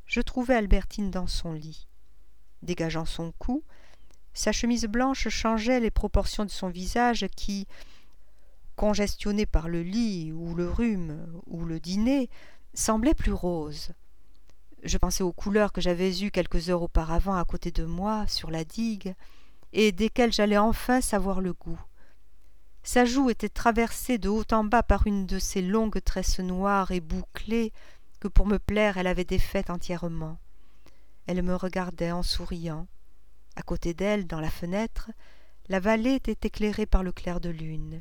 je trouvai Albertine dans son lit. Dégageant son cou, sa chemise blanche changeait les proportions de son visage qui, congestionné par le lit ou le rhume ou le dîner, semblait plus rose. Je pensai aux couleurs que j'avais eues quelques heures auparavant à côté de moi, sur la digue, et desquelles j'allais enfin savoir le goût. Sa joue était traversée de haut en bas par une de ces longues tresses noires et bouclées que pour me plaire elle avait défaites entièrement. Elle me regardait en souriant. À côté d'elle, dans la fenêtre, la vallée était éclairée par le clair de lune.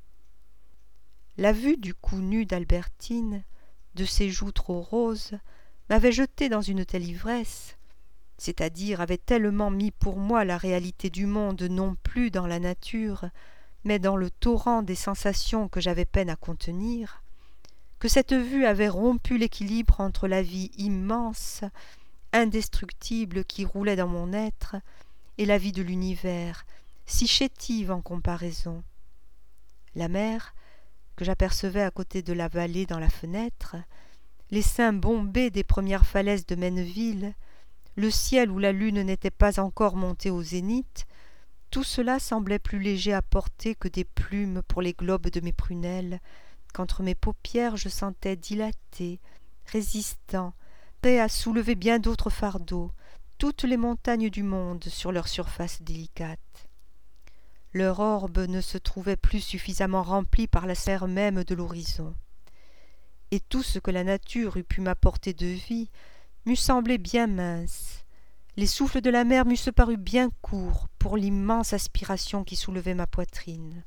La vue du cou nu d'Albertine, de ses joues trop roses, m'avait jeté dans une telle ivresse, c'est-à-dire avait tellement mis pour moi la réalité du monde non plus dans la nature, mais dans le torrent des sensations que j'avais peine à contenir, que cette vue avait rompu l'équilibre entre la vie immense, indestructible qui roulait dans mon être, et la vie de l'univers, si chétive en comparaison. La mer, que j'apercevais à côté de la vallée dans la fenêtre, les seins bombés des premières falaises de Maineville, le ciel où la lune n'était pas encore montée au zénith, tout cela semblait plus léger à porter que des plumes pour les globes de mes prunelles, qu'entre mes paupières je sentais dilaté, résistant, prêt à soulever bien d'autres fardeaux, toutes les montagnes du monde sur leur surface délicate. Leur orbe ne se trouvait plus suffisamment remplie par la sphère même de l'horizon. Et tout ce que la nature eût pu m'apporter de vie m'eût semblé bien mince. Les souffles de la mer m'eussent paru bien courts pour l'immense aspiration qui soulevait ma poitrine.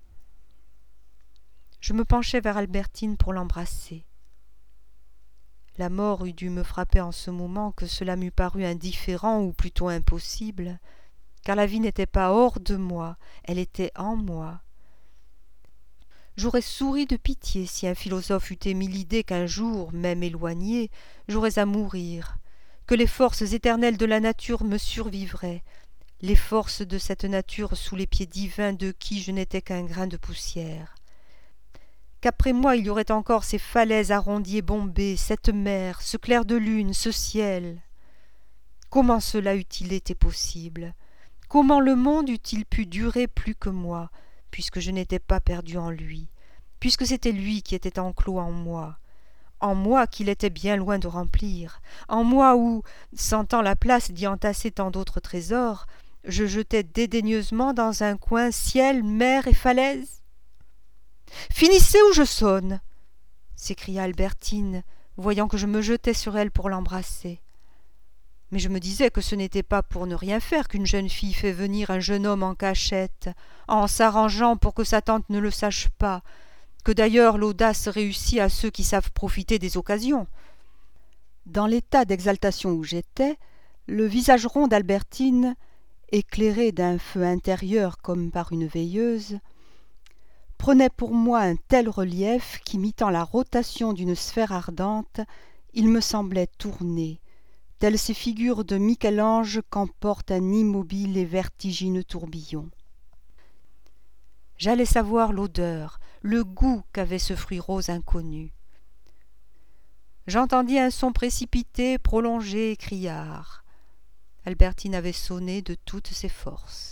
Je me penchai vers Albertine pour l'embrasser. La mort eût dû me frapper en ce moment que cela m'eût paru indifférent ou plutôt impossible, car la vie n'était pas hors de moi, elle était en moi. J'aurais souri de pitié si un philosophe eût émis l'idée qu'un jour, même éloigné, j'aurais à mourir, que les forces éternelles de la nature me survivraient, les forces de cette nature sous les pieds divins de qui je n'étais qu'un grain de poussière. Qu'après moi il y aurait encore ces falaises arrondies et bombées, cette mer, ce clair de lune, ce ciel. Comment cela eût-il été possible? Comment le monde eût-il pu durer plus que moi, puisque je n'étais pas perdu en lui, puisque c'était lui qui était enclos en moi qu'il était bien loin de remplir, en moi où, sentant la place d'y entasser tant d'autres trésors, je jetais dédaigneusement dans un coin ciel, mer et falaise. « Finissez ou je sonne !» s'écria Albertine, voyant que je me jetais sur elle pour l'embrasser. Mais je me disais que ce n'était pas pour ne rien faire qu'une jeune fille fait venir un jeune homme en cachette, en s'arrangeant pour que sa tante ne le sache pas, que d'ailleurs l'audace réussit à ceux qui savent profiter des occasions. Dans l'état d'exaltation où j'étais, le visage rond d'Albertine, éclairé d'un feu intérieur comme par une veilleuse, prenait pour moi un tel relief qu'imitant la rotation d'une sphère ardente, il me semblait tourner, telles ces figures de Michel-Ange qu'emporte un immobile et vertigineux tourbillon. J'allais savoir l'odeur, le goût qu'avait ce fruit rose inconnu. J'entendis un son précipité, prolongé et criard. Albertine avait sonné de toutes ses forces.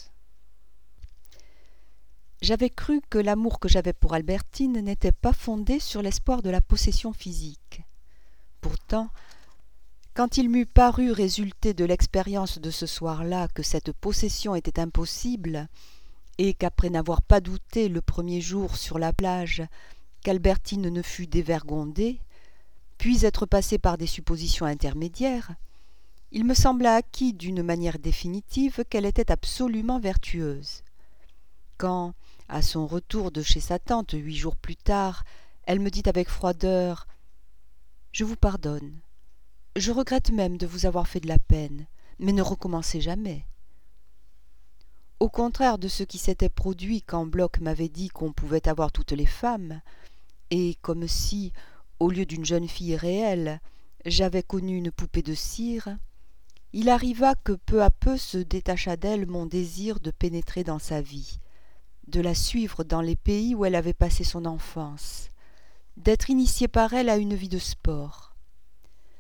J'avais cru que l'amour que j'avais pour Albertine n'était pas fondé sur l'espoir de la possession physique. Pourtant, quand il m'eût paru résulter de l'expérience de ce soir-là que cette possession était impossible, et qu'après n'avoir pas douté le premier jour sur la plage qu'Albertine ne fût dévergondée, puis être passé par des suppositions intermédiaires, il me sembla acquis d'une manière définitive qu'elle était absolument vertueuse. Quand, à son retour de chez sa tante 8 jours plus tard, elle me dit avec froideur « Je vous pardonne. Je regrette même de vous avoir fait de la peine, mais ne recommencez jamais. » Au contraire de ce qui s'était produit quand Bloch m'avait dit qu'on pouvait avoir toutes les femmes, et comme si, au lieu d'une jeune fille réelle, j'avais connu une poupée de cire, il arriva que peu à peu se détacha d'elle mon désir de pénétrer dans sa vie, de la suivre dans les pays où elle avait passé son enfance, d'être initié par elle à une vie de sport.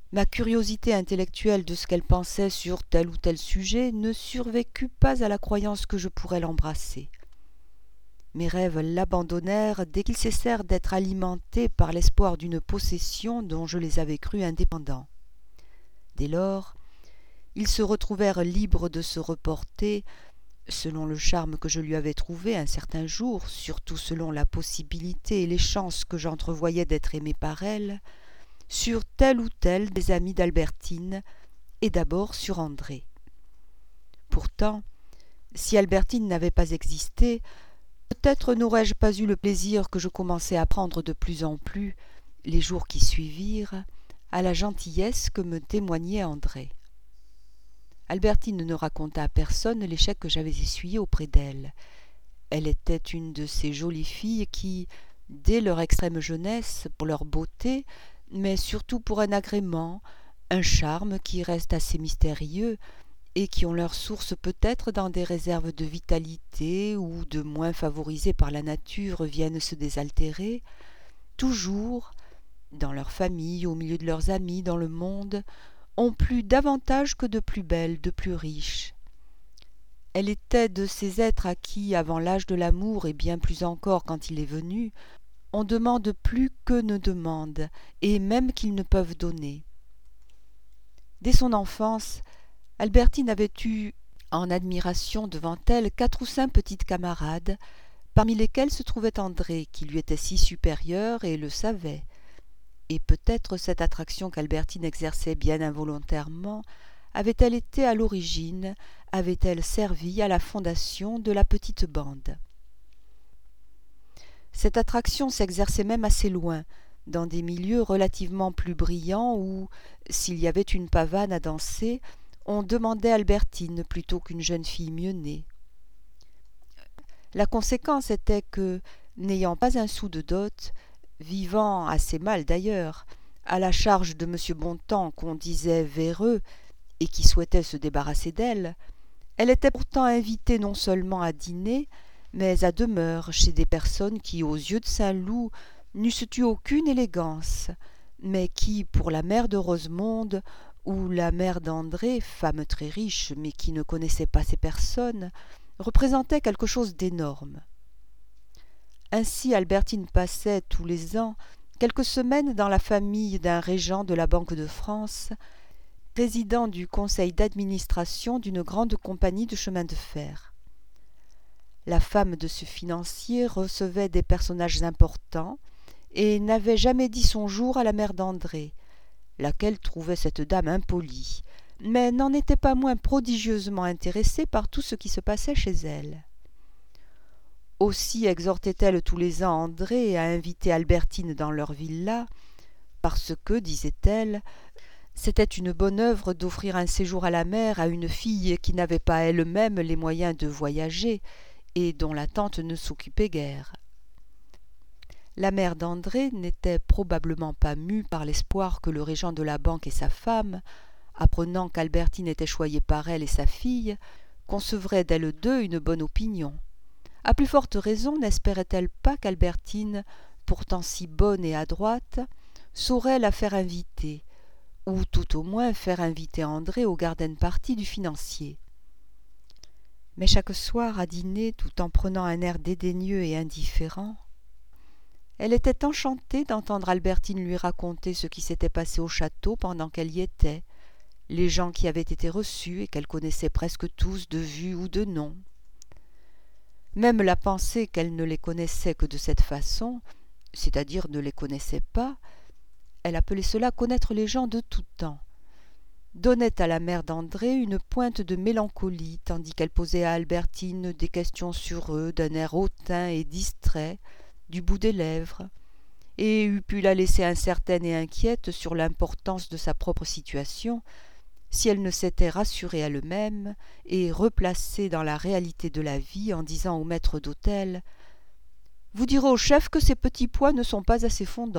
Ma curiosité intellectuelle de ce qu'elle pensait sur tel ou tel sujet ne survécut pas à la croyance que je pourrais l'embrasser. Mes rêves l'abandonnèrent dès qu'ils cessèrent d'être alimentés par l'espoir d'une possession dont je les avais crus indépendants. Dès lors, ils se retrouvèrent libres de se reporter, selon le charme que je lui avais trouvé un certain jour, surtout selon la possibilité et les chances que j'entrevoyais d'être aimé par elle, sur tel ou tel des amis d'Albertine, et d'abord sur André. Pourtant, si Albertine n'avait pas existé, peut-être n'aurais-je pas eu le plaisir que je commençais à prendre de plus en plus, les jours qui suivirent, à la gentillesse que me témoignait André. Albertine ne raconta à personne l'échec que j'avais essuyé auprès d'elle. Elle était une de ces jolies filles qui, dès leur extrême jeunesse, pour leur beauté, mais surtout pour un agrément, un charme qui reste assez mystérieux et qui ont leur source peut-être dans des réserves de vitalité ou de moins favorisées par la nature viennent se désaltérer, toujours, dans leur famille, au milieu de leurs amis, dans le monde, ont plu davantage que de plus belles, de plus riches. Elle était de ces êtres à qui, avant l'âge de l'amour et bien plus encore quand il est venu, on demande plus qu'eux ne demandent, et même qu'ils ne peuvent donner. Dès son enfance, Albertine avait eu en admiration devant elle 4 ou 5 petites camarades, parmi lesquelles se trouvait André, qui lui était si supérieur et le savait. Et peut-être cette attraction qu'Albertine exerçait bien involontairement avait-elle été à l'origine, avait-elle servi à la fondation de la petite bande. Cette attraction s'exerçait même assez loin, dans des milieux relativement plus brillants où, s'il y avait une pavane à danser, on demandait Albertine plutôt qu'une jeune fille mieux née. La conséquence était que, n'ayant pas un sou de dot, vivant assez mal d'ailleurs, à la charge de M. Bontemps qu'on disait véreux et qui souhaitait se débarrasser d'elle, elle était pourtant invitée non seulement à dîner, mais à demeure chez des personnes qui, aux yeux de Saint-Loup, n'eussent eu aucune élégance, mais qui, pour la mère de Rosemonde ou la mère d'André, femme très riche mais qui ne connaissait pas ces personnes, représentaient quelque chose d'énorme. Ainsi Albertine passait tous les ans quelques semaines dans la famille d'un régent de la Banque de France, président du conseil d'administration d'une grande compagnie de chemin de fer. La femme de ce financier recevait des personnages importants et n'avait jamais dit son jour à la mère d'André, laquelle trouvait cette dame impolie, mais n'en était pas moins prodigieusement intéressée par tout ce qui se passait chez elle. Aussi exhortait-elle tous les ans André à inviter Albertine dans leur villa, parce que, disait-elle, c'était une bonne œuvre d'offrir un séjour à la mer à une fille qui n'avait pas elle-même les moyens de voyager et dont la tante ne s'occupait guère. La mère d'André n'était probablement pas mue par l'espoir que le régent de la banque et sa femme, apprenant qu'Albertine était choyée par elle et sa fille, concevraient d'elles deux une bonne opinion. À plus forte raison n'espérait-elle pas qu'Albertine, pourtant si bonne et adroite, saurait la faire inviter, ou tout au moins faire inviter André au garden party du financier. Mais chaque soir à dîner, tout en prenant un air dédaigneux et indifférent, elle était enchantée d'entendre Albertine lui raconter ce qui s'était passé au château pendant qu'elle y était, les gens qui avaient été reçus et qu'elle connaissait presque tous de vue ou de nom. Même la pensée qu'elle ne les connaissait que de cette façon, c'est-à-dire ne les connaissait pas, elle appelait cela connaître les gens de tout temps, donnait à la mère d'André une pointe de mélancolie, tandis qu'elle posait à Albertine des questions sur eux d'un air hautain et distrait, du bout des lèvres, et eût pu la laisser incertaine et inquiète sur l'importance de sa propre situation, si elle ne s'était rassurée elle-même et replacée dans la réalité de la vie en disant au maître d'hôtel « Vous direz au chef que ces petits pois ne sont pas assez fondants. »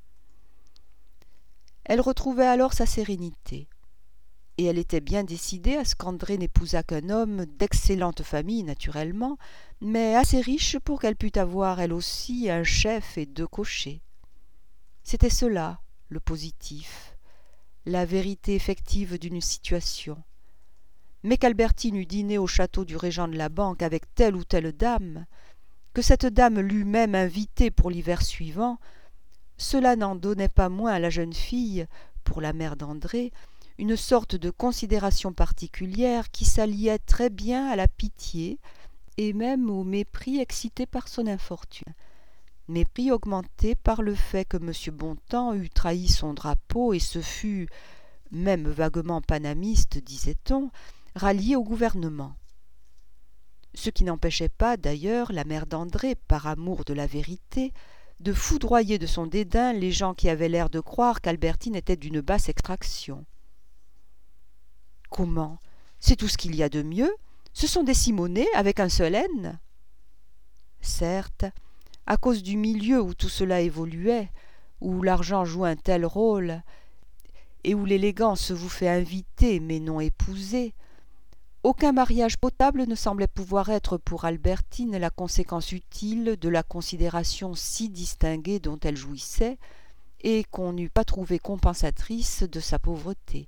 Elle retrouvait alors sa sérénité, et elle était bien décidée à ce qu'André n'épousât qu'un homme d'excellente famille naturellement, mais assez riche pour qu'elle pût avoir elle aussi un chef et 2 cochers. C'était cela, le positif, la vérité effective d'une situation. Mais qu'Albertine eût dîné au château du régent de la banque avec telle ou telle dame, que cette dame l'eût même invitée pour l'hiver suivant, cela n'en donnait pas moins à la jeune fille, pour la mère d'André, une sorte de considération particulière qui s'alliait très bien à la pitié et même au mépris excité par son infortune. Mépris augmenté par le fait que M. Bontemps eût trahi son drapeau et se fût, même vaguement panamiste, disait-on, rallié au gouvernement. Ce qui n'empêchait pas, d'ailleurs, la mère d'André, par amour de la vérité, de foudroyer de son dédain les gens qui avaient l'air de croire qu'Albertine était d'une basse extraction. « Comment ? C'est tout ce qu'il y a de mieux ? Ce sont des Simonais avec un seul N ?» Certes, à cause du milieu où tout cela évoluait, où l'argent joue un tel rôle, et où l'élégance vous fait inviter mais non épouser, aucun mariage potable ne semblait pouvoir être pour Albertine la conséquence utile de la considération si distinguée dont elle jouissait et qu'on n'eût pas trouvée compensatrice de sa pauvreté.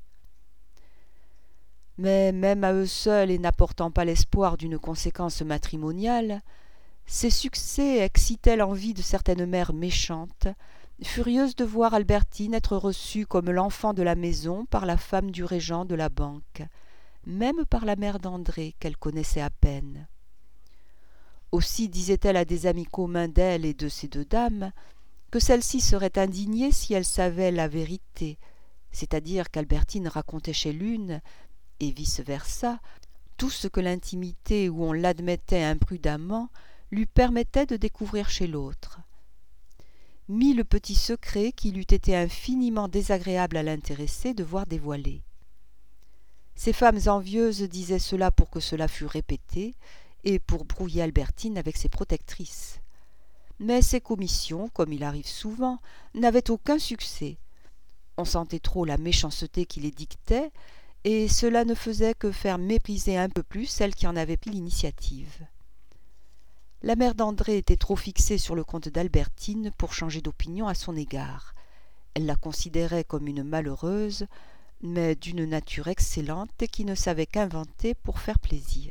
Mais même à eux seuls et n'apportant pas l'espoir d'une conséquence matrimoniale, ces succès excitaient l'envie de certaines mères méchantes, furieuses de voir Albertine être reçue comme l'enfant de la maison par la femme du régent de la banque, même par la mère d'André, qu'elle connaissait à peine. Aussi disait-elle à des amis communs d'elle et de ces deux dames que celle-ci serait indignée si elle savait la vérité, c'est-à-dire qu'Albertine racontait chez l'une, et vice-versa, tout ce que l'intimité où on l'admettait imprudemment lui permettait de découvrir chez l'autre. 1000 petits secrets qu'il eût été infiniment désagréable à l'intéressé de voir dévoilés. Ces femmes envieuses disaient cela pour que cela fût répété et pour brouiller Albertine avec ses protectrices. Mais ces commissions, comme il arrive souvent, n'avaient aucun succès. On sentait trop la méchanceté qui les dictait, et cela ne faisait que faire mépriser un peu plus celle qui en avait pris l'initiative. La mère d'André était trop fixée sur le compte d'Albertine pour changer d'opinion à son égard. Elle la considérait comme une malheureuse, mais d'une nature excellente et qui ne savait qu'inventer pour faire plaisir.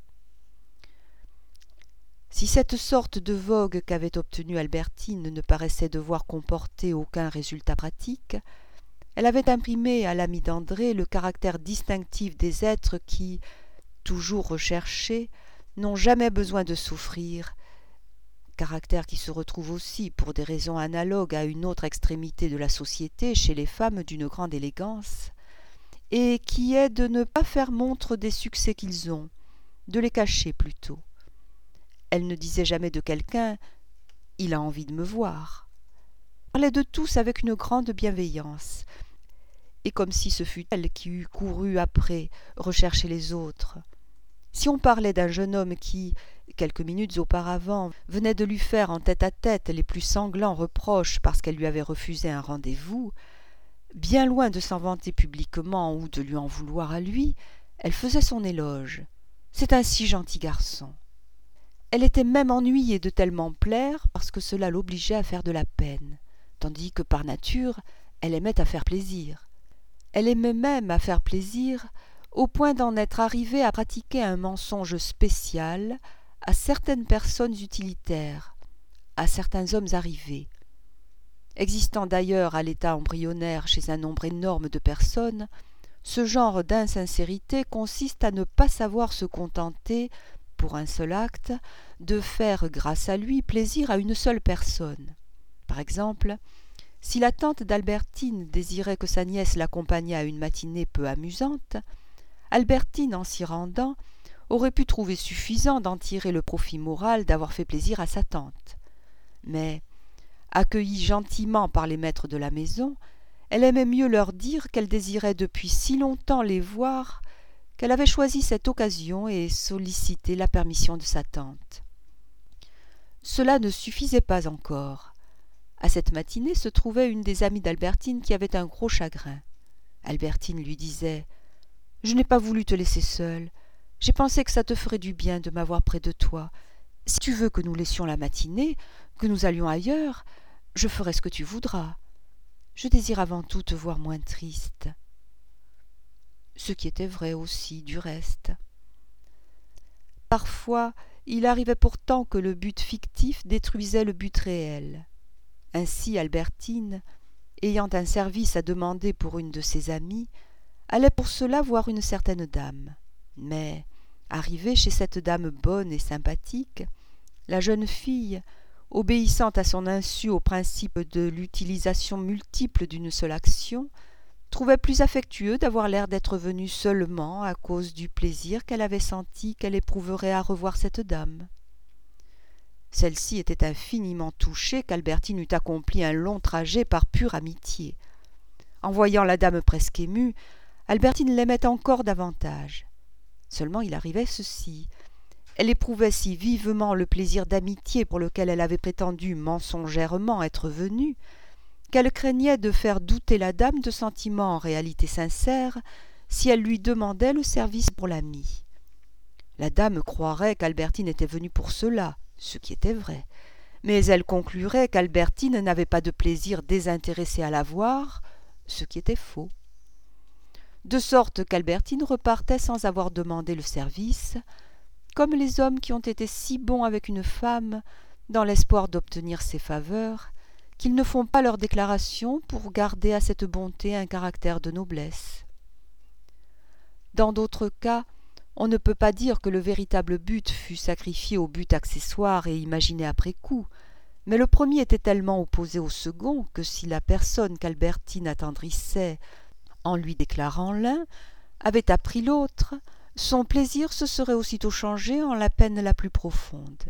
Si cette sorte de vogue qu'avait obtenue Albertine ne paraissait devoir comporter aucun résultat pratique, elle avait imprimé à l'ami d'André le caractère distinctif des êtres qui, toujours recherchés, n'ont jamais besoin de souffrir, caractère qui se retrouve aussi, pour des raisons analogues à une autre extrémité de la société, chez les femmes d'une grande élégance, et qui est de ne pas faire montre des succès qu'ils ont, de les cacher plutôt. Elle ne disait jamais de quelqu'un « il a envie de me voir ». Elle parlait de tous avec une grande bienveillance, et comme si ce fût elle qui eût couru après, rechercher les autres. Si on parlait d'un jeune homme qui, quelques minutes auparavant, venait de lui faire en tête-à-tête les plus sanglants reproches parce qu'elle lui avait refusé un rendez-vous, bien loin de s'en vanter publiquement ou de lui en vouloir à lui, elle faisait son éloge. C'est un si gentil garçon. Elle était même ennuyée de tellement plaire parce que cela l'obligeait à faire de la peine, tandis que par nature, elle aimait à faire plaisir. Elle aimait même à faire plaisir au point d'en être arrivée à pratiquer un mensonge spécial à certaines personnes utilitaires, à certains hommes arrivés. Existant d'ailleurs à l'état embryonnaire chez un nombre énorme de personnes, ce genre d'insincérité consiste à ne pas savoir se contenter, pour un seul acte, de faire grâce à lui plaisir à une seule personne. Par exemple, si la tante d'Albertine désirait que sa nièce l'accompagnât à une matinée peu amusante, Albertine, en s'y rendant, aurait pu trouver suffisant d'en tirer le profit moral d'avoir fait plaisir à sa tante. Mais, accueillie gentiment par les maîtres de la maison, elle aimait mieux leur dire qu'elle désirait depuis si longtemps les voir qu'elle avait choisi cette occasion et sollicité la permission de sa tante. Cela ne suffisait pas encore. À cette matinée se trouvait une des amies d'Albertine qui avait un gros chagrin. Albertine lui disait « Je n'ai pas voulu te laisser seule. J'ai pensé que ça te ferait du bien de m'avoir près de toi. Si tu veux que nous laissions la matinée, que nous allions ailleurs, je ferai ce que tu voudras. » je désire avant tout te voir moins triste. » Ce qui était vrai aussi, du reste. Parfois, il arrivait pourtant que le but fictif détruisait le but réel. Ainsi, Albertine, ayant un service à demander pour une de ses amies, allait pour cela voir une certaine dame. Mais, arrivée chez cette dame bonne et sympathique, la jeune fille, obéissant à son insu au principe de l'utilisation multiple d'une seule action, trouvait plus affectueux d'avoir l'air d'être venue seulement à cause du plaisir qu'elle avait senti qu'elle éprouverait à revoir cette dame. Celle-ci était infiniment touchée qu'Albertine eût accompli un long trajet par pure amitié. En voyant la dame presque émue, Albertine l'aimait encore davantage. Seulement il arrivait ceci. Elle éprouvait si vivement le plaisir d'amitié pour lequel elle avait prétendu mensongèrement être venue, qu'elle craignait de faire douter la dame de sentiments en réalité sincères si elle lui demandait le service pour l'amie. La dame croirait qu'Albertine était venue pour cela, ce qui était vrai, mais elle conclurait qu'Albertine n'avait pas de plaisir désintéressé à la voir, ce qui était faux. De sorte qu'Albertine repartait sans avoir demandé le service, comme les hommes qui ont été si bons avec une femme, dans l'espoir d'obtenir ses faveurs, qu'ils ne font pas leur déclaration pour garder à cette bonté un caractère de noblesse. Dans d'autres cas, on ne peut pas dire que le véritable but fût sacrifié au but accessoire et imaginé après coup, mais le premier était tellement opposé au second que si la personne qu'Albertine attendrissait, en lui déclarant l'un, avait appris l'autre, son plaisir se serait aussitôt changé en la peine la plus profonde.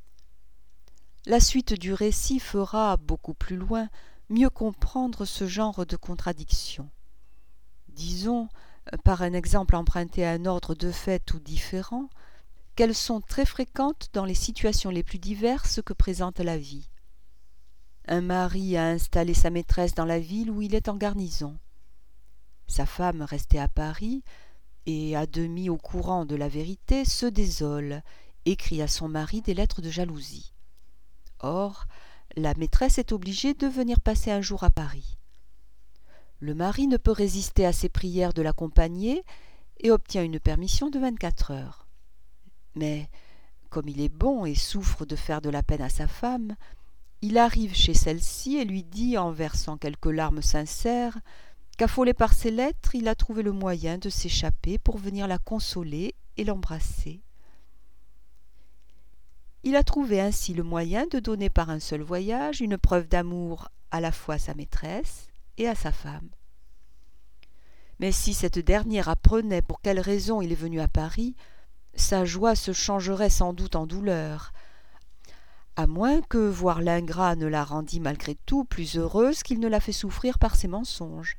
La suite du récit fera, beaucoup plus loin, mieux comprendre ce genre de contradiction. Disons, par un exemple emprunté à un ordre de fait tout différent, qu'elles sont très fréquentes dans les situations les plus diverses que présente la vie. Un mari a installé sa maîtresse dans la ville où il est en garnison. Sa femme, restée à Paris, et à demi au courant de la vérité, se désole, écrit à son mari des lettres de jalousie. Or, la maîtresse est obligée de venir passer un jour à Paris. Le mari ne peut résister à ses prières de l'accompagner et obtient une permission de 24 heures. Mais, comme il est bon et souffre de faire de la peine à sa femme, il arrive chez celle-ci et lui dit, en versant quelques larmes sincères, qu'affolé par ses lettres, il a trouvé le moyen de s'échapper pour venir la consoler et l'embrasser. Il a trouvé ainsi le moyen de donner par un seul voyage une preuve d'amour à la fois à sa maîtresse et à sa femme. Mais si cette dernière apprenait pour quelle raison il est venu à Paris, sa joie se changerait sans doute en douleur, à moins que voir l'ingrat ne la rendît malgré tout plus heureuse qu'il ne l'a fait souffrir par ses mensonges.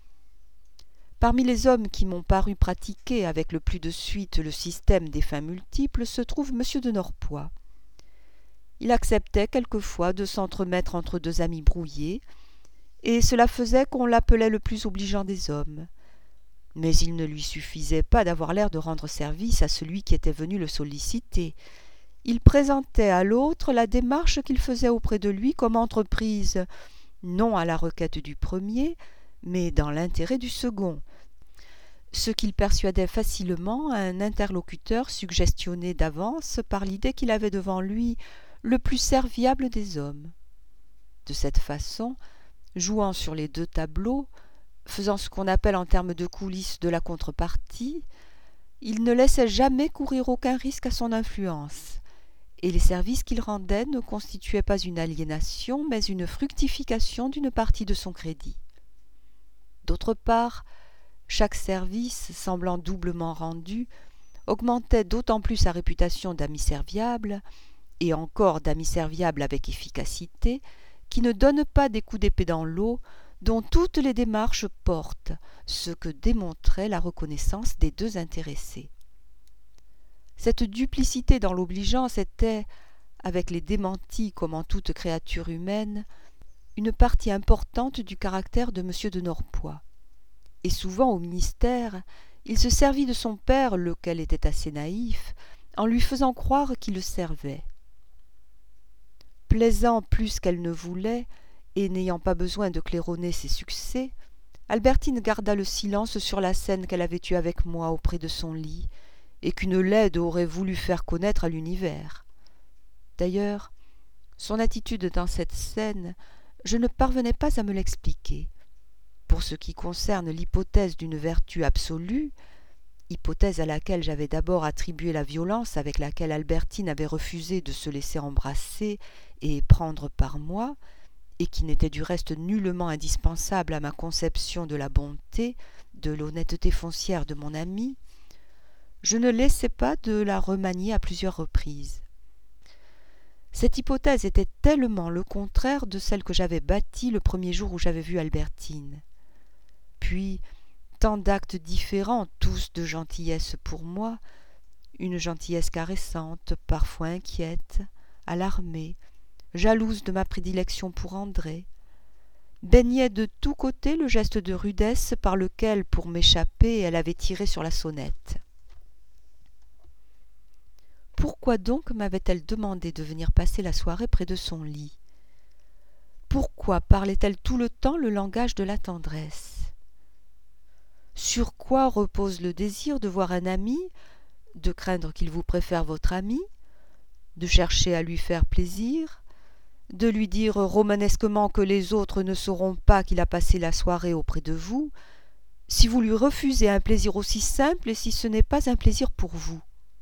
Parmi les hommes qui m'ont paru pratiquer avec le plus de suite le système des fins multiples se trouve M. de Norpois. Il acceptait quelquefois de s'entremettre entre deux amis brouillés, et cela faisait qu'on l'appelait le plus obligeant des hommes. Mais il ne lui suffisait pas d'avoir l'air de rendre service à celui qui était venu le solliciter. Il présentait à l'autre la démarche qu'il faisait auprès de lui comme entreprise, non à la requête du premier, mais dans l'intérêt du second, ce qu'il persuadait facilement à un interlocuteur suggestionné d'avance par l'idée qu'il avait devant lui le plus serviable des hommes. De cette façon, jouant sur les deux tableaux, faisant ce qu'on appelle en termes de coulisses de la contrepartie, il ne laissait jamais courir aucun risque à son influence, et les services qu'il rendait ne constituaient pas une aliénation, mais une fructification d'une partie de son crédit. D'autre part, chaque service, semblant doublement rendu, augmentait d'autant plus sa réputation d'ami serviable, et encore d'ami serviable avec efficacité, qui ne donne pas des coups d'épée dans l'eau, dont toutes les démarches portent, ce que démontrait la reconnaissance des deux intéressés. Cette duplicité dans l'obligeance était, avec les démentis comme en toute créature humaine, une partie importante du caractère de M. de Norpois. Et souvent au ministère, il se servit de son père, lequel était assez naïf, en lui faisant croire qu'il le servait. Plaisant plus qu'elle ne voulait, et n'ayant pas besoin de claironner ses succès, Albertine garda le silence sur la scène qu'elle avait eue avec moi auprès de son lit, et qu'une laide aurait voulu faire connaître à l'univers. D'ailleurs, son attitude dans cette scène, je ne parvenais pas à me l'expliquer. Pour ce qui concerne l'hypothèse d'une vertu absolue, hypothèse à laquelle j'avais d'abord attribué la violence avec laquelle Albertine avait refusé de se laisser embrasser et prendre par moi, et qui n'était du reste nullement indispensable à ma conception de la bonté, de l'honnêteté foncière de mon ami, je ne laissai pas de la remanier à plusieurs reprises. Cette hypothèse était tellement le contraire de celle que j'avais bâtie le premier jour où j'avais vu Albertine. Puis, tant d'actes différents, tous de gentillesse pour moi, une gentillesse caressante, parfois inquiète, alarmée, jalouse de ma prédilection pour André, baignait de tous côtés le geste de rudesse par lequel, pour m'échapper, elle avait tiré sur la sonnette. Pourquoi donc m'avait-elle demandé de venir passer la soirée près de son lit? Pourquoi parlait-elle tout le temps le langage de la tendresse? Sur quoi repose le désir de voir un ami, de craindre qu'il vous préfère votre ami, de chercher à lui faire plaisir, de lui dire romanesquement que les autres ne sauront pas qu'il a passé la soirée auprès de vous, si vous lui refusez un plaisir aussi simple et si ce n'est pas un plaisir pour vous?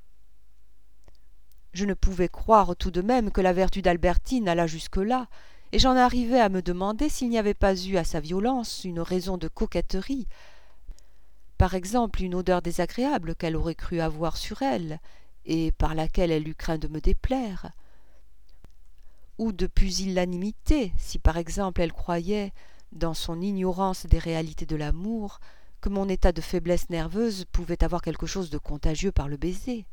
Je ne pouvais croire tout de même que la vertu d'Albertine allât jusque-là, et j'en arrivais à me demander s'il n'y avait pas eu à sa violence une raison de coquetterie, par exemple une odeur désagréable qu'elle aurait cru avoir sur elle, et par laquelle elle eut craint de me déplaire, ou de pusillanimité, si par exemple elle croyait, dans son ignorance des réalités de l'amour, que mon état de faiblesse nerveuse pouvait avoir quelque chose de contagieux par le baiser.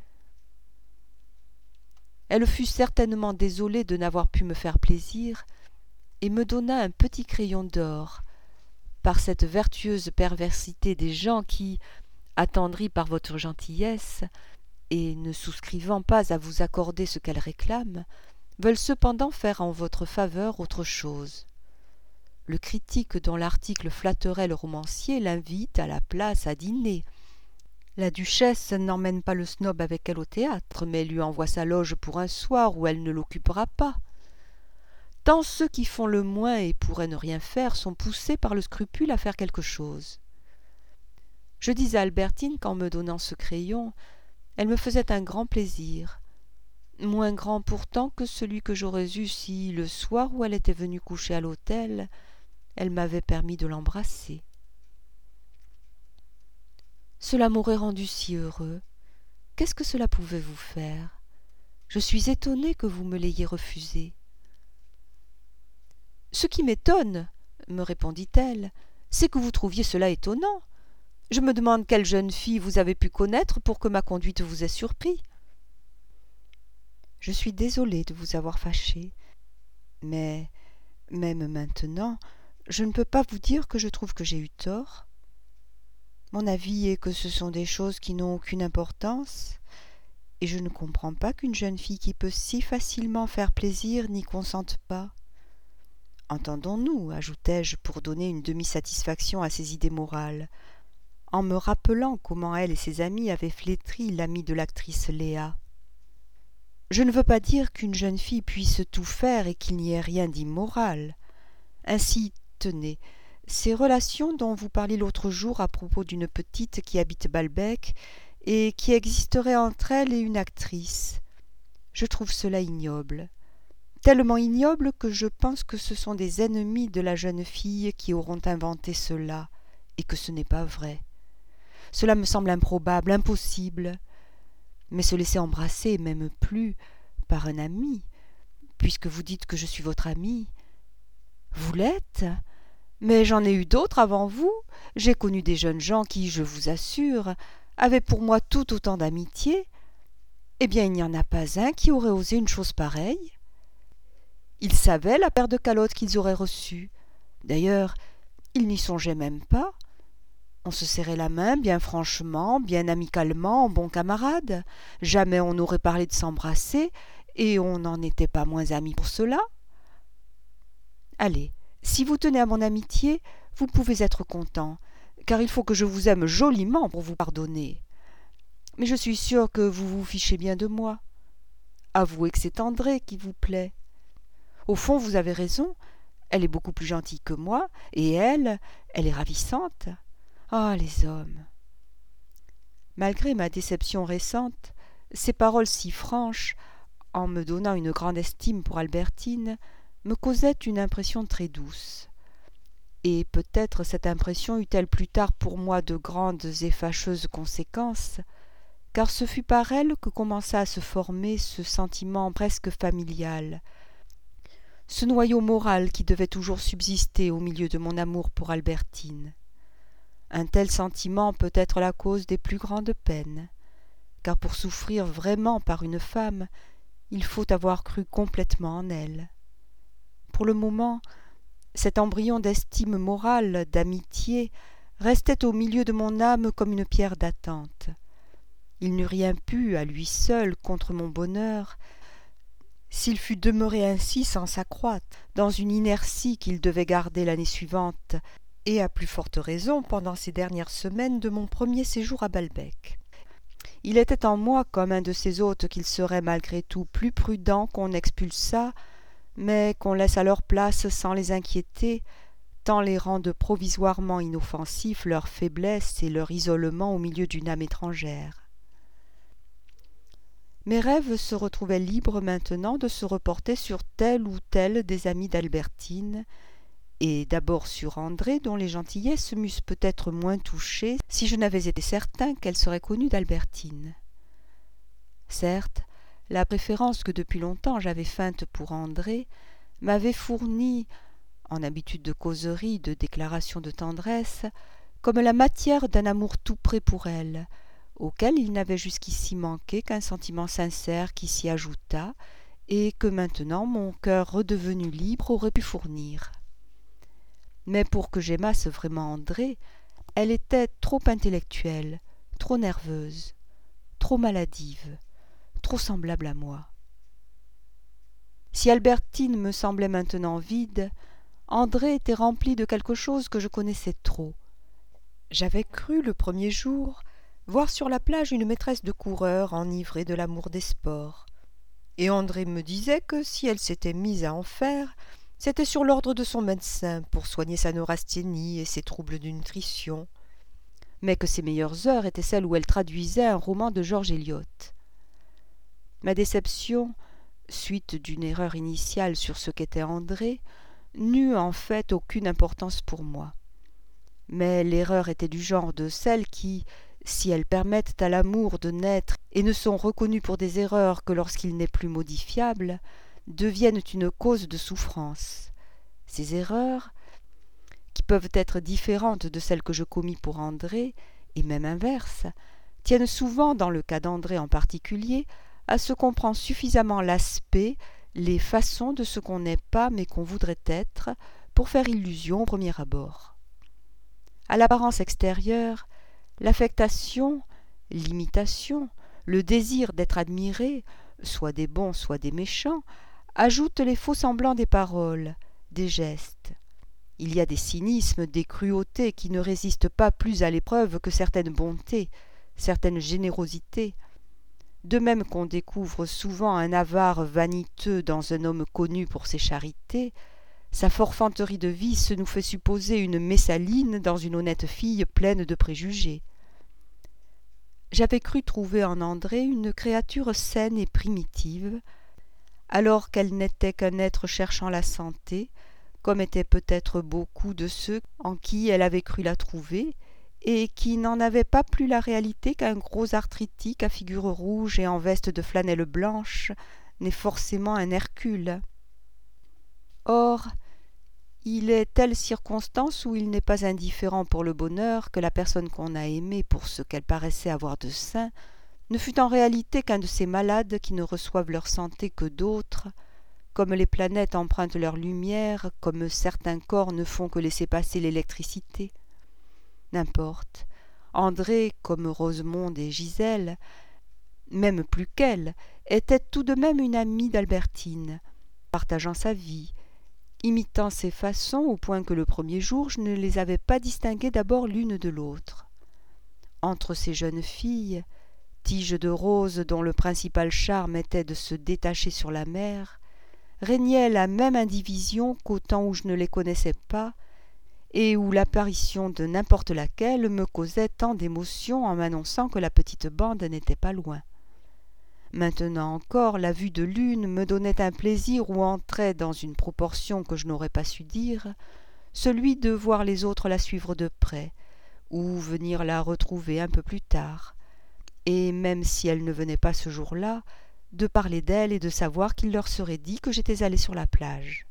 Elle fut certainement désolée de n'avoir pu me faire plaisir, et me donna un petit crayon d'or, par cette vertueuse perversité des gens qui, attendris par votre gentillesse, et ne souscrivant pas à vous accorder ce qu'elle réclame, veulent cependant faire en votre faveur autre chose. Le critique dont l'article flatterait le romancier l'invite à la place à dîner. La duchesse n'emmène pas le snob avec elle au théâtre, mais lui envoie sa loge pour un soir où elle ne l'occupera pas. Tant ceux qui font le moins et pourraient ne rien faire sont poussés par le scrupule à faire quelque chose. Je dis à Albertine qu'en me donnant ce crayon, elle me faisait un grand plaisir, moins grand pourtant que celui que j'aurais eu si, le soir où elle était venue coucher à l'hôtel, elle m'avait permis de l'embrasser. Cela m'aurait rendu si heureux. Qu'est-ce que cela pouvait vous faire? Je suis étonnée que vous me l'ayez refusé. Ce qui m'étonne, me répondit-elle, c'est que vous trouviez cela étonnant. Je me demande quelle jeune fille vous avez pu connaître pour que ma conduite vous ait surpris. Je suis désolée de vous avoir fâché, mais même maintenant, je ne peux pas vous dire que je trouve que j'ai eu tort. Mon avis est que ce sont des choses qui n'ont aucune importance, et je ne comprends pas qu'une jeune fille qui peut si facilement faire plaisir n'y consente pas. Entendons-nous, ajoutai-je pour donner une demi-satisfaction à ses idées morales, en me rappelant comment elle et ses amis avaient flétri l'amie de l'actrice Léa. Je ne veux pas dire qu'une jeune fille puisse tout faire et qu'il n'y ait rien d'immoral. Ainsi, tenez, ces relations dont vous parliez l'autre jour à propos d'une petite qui habite Balbec et qui existerait entre elle et une actrice, je trouve cela ignoble. Tellement ignoble que je pense que ce sont des ennemis de la jeune fille qui auront inventé cela, et que ce n'est pas vrai. Cela me semble improbable, impossible. Mais se laisser embrasser, même plus, par un ami, puisque vous dites que je suis votre ami. Vous l'êtes? Mais j'en ai eu d'autres avant vous. J'ai connu des jeunes gens qui, je vous assure, avaient pour moi tout autant d'amitié. Eh bien, il n'y en a pas un qui aurait osé une chose pareille. Ils savaient la paire de calottes qu'ils auraient reçue. D'ailleurs, ils n'y songeaient même pas. On se serrait la main bien franchement, bien amicalement, en bons camarades. Jamais on n'aurait parlé de s'embrasser, et on n'en était pas moins amis pour cela. Allez, Si vous tenez à mon amitié, vous pouvez être content, car il faut que je vous aime joliment pour vous pardonner. Mais je suis sûre que vous vous fichez bien de moi. Avouez que c'est André qui vous plaît. Au fond, vous avez raison, elle est beaucoup plus gentille que moi, et elle est ravissante. Ah, les hommes! Malgré ma déception récente, ces paroles si franches, en me donnant une grande estime pour Albertine, me causaient une impression très douce. Et peut-être cette impression eut-elle plus tard pour moi de grandes et fâcheuses conséquences, car ce fut par elle que commença à se former ce sentiment presque familial, ce noyau moral qui devait toujours subsister au milieu de mon amour pour Albertine. Un tel sentiment peut être la cause des plus grandes peines, car pour souffrir vraiment par une femme, il faut avoir cru complètement en elle. Pour le moment, cet embryon d'estime morale, d'amitié, restait au milieu de mon âme comme une pierre d'attente. Il n'eût rien pu, à lui seul, contre mon bonheur, s'il fût demeuré ainsi sans s'accroître, dans une inertie qu'il devait garder l'année suivante, et à plus forte raison pendant ces dernières semaines de mon premier séjour à Balbec. Il était en moi comme un de ces hôtes qu'il serait malgré tout plus prudent qu'on expulsât, mais qu'on laisse à leur place sans les inquiéter, tant les rendent provisoirement inoffensifs leur faiblesse et leur isolement au milieu d'une âme étrangère. Mes rêves se retrouvaient libres maintenant de se reporter sur tel ou tel des amis d'Albertine, et d'abord sur André, dont les gentillesses m'eussent peut-être moins touché si je n'avais été certain qu'elle serait connue d'Albertine. Certes, la préférence que depuis longtemps j'avais feinte pour André m'avait fourni, en habitude de causerie, de déclarations de tendresse, comme la matière d'un amour tout prêt pour elle, auquel il n'avait jusqu'ici manqué qu'un sentiment sincère qui s'y ajoutât, et que maintenant mon cœur redevenu libre aurait pu fournir. Mais pour que j'aimasse vraiment André, elle était trop intellectuelle, trop nerveuse, trop maladive, trop semblable à moi. Si Albertine me semblait maintenant vide, André était rempli de quelque chose que je connaissais trop. J'avais cru le premier jour voir sur la plage une maîtresse de coureur enivrée de l'amour des sports, et André me disait que si elle s'était mise à en faire, c'était sur l'ordre de son médecin pour soigner sa neurasthénie et ses troubles de nutrition, mais que ses meilleures heures étaient celles où elle traduisait un roman de George Eliot. Ma déception, suite d'une erreur initiale sur ce qu'était André, n'eut en fait aucune importance pour moi. Mais l'erreur était du genre de celles qui, si elles permettent à l'amour de naître et ne sont reconnues pour des erreurs que lorsqu'il n'est plus modifiable, deviennent une cause de souffrance. Ces erreurs, qui peuvent être différentes de celles que je commis pour André, et même inverses, tiennent souvent, dans le cas d'André en particulier, à ce qu'on prend suffisamment l'aspect, les façons de ce qu'on n'est pas mais qu'on voudrait être, pour faire illusion au premier abord. À l'apparence extérieure, l'affectation, l'imitation, le désir d'être admiré, soit des bons, soit des méchants, ajoutent les faux-semblants des paroles, des gestes. Il y a des cynismes, des cruautés qui ne résistent pas plus à l'épreuve que certaines bontés, certaines générosités. De même qu'on découvre souvent un avare vaniteux dans un homme connu pour ses charités, sa forfanterie de vice nous fait supposer une Messaline dans une honnête fille pleine de préjugés. J'avais cru trouver en André une créature saine et primitive, alors qu'elle n'était qu'un être cherchant la santé, comme étaient peut-être beaucoup de ceux en qui elle avait cru la trouver, et qui n'en avaient pas plus la réalité qu'un gros arthritique à figure rouge et en veste de flanelle blanche n'est forcément un Hercule. Or, il est telle circonstance où il n'est pas indifférent pour le bonheur que la personne qu'on a aimée pour ce qu'elle paraissait avoir de sain ne fût en réalité qu'un de ces malades qui ne reçoivent leur santé que d'autres, comme les planètes empruntent leur lumière, comme certains corps ne font que laisser passer l'électricité. N'importe, André, comme Rosemonde et Gisèle, même plus qu'elle, était tout de même une amie d'Albertine, partageant sa vie, imitant ses façons au point que le premier jour je ne les avais pas distinguées d'abord l'une de l'autre. Entre ces jeunes filles, tiges de rose dont le principal charme était de se détacher sur la mer, régnait la même indivision qu'au temps où je ne les connaissais pas, et où l'apparition de n'importe laquelle me causait tant d'émotion en m'annonçant que la petite bande n'était pas loin. Maintenant encore, la vue de l'une me donnait un plaisir où entrait, dans une proportion que je n'aurais pas su dire, celui de voir les autres la suivre de près, ou venir la retrouver un peu plus tard, et même si elle ne venait pas ce jour-là, de parler d'elle et de savoir qu'il leur serait dit que j'étais allé sur la plage.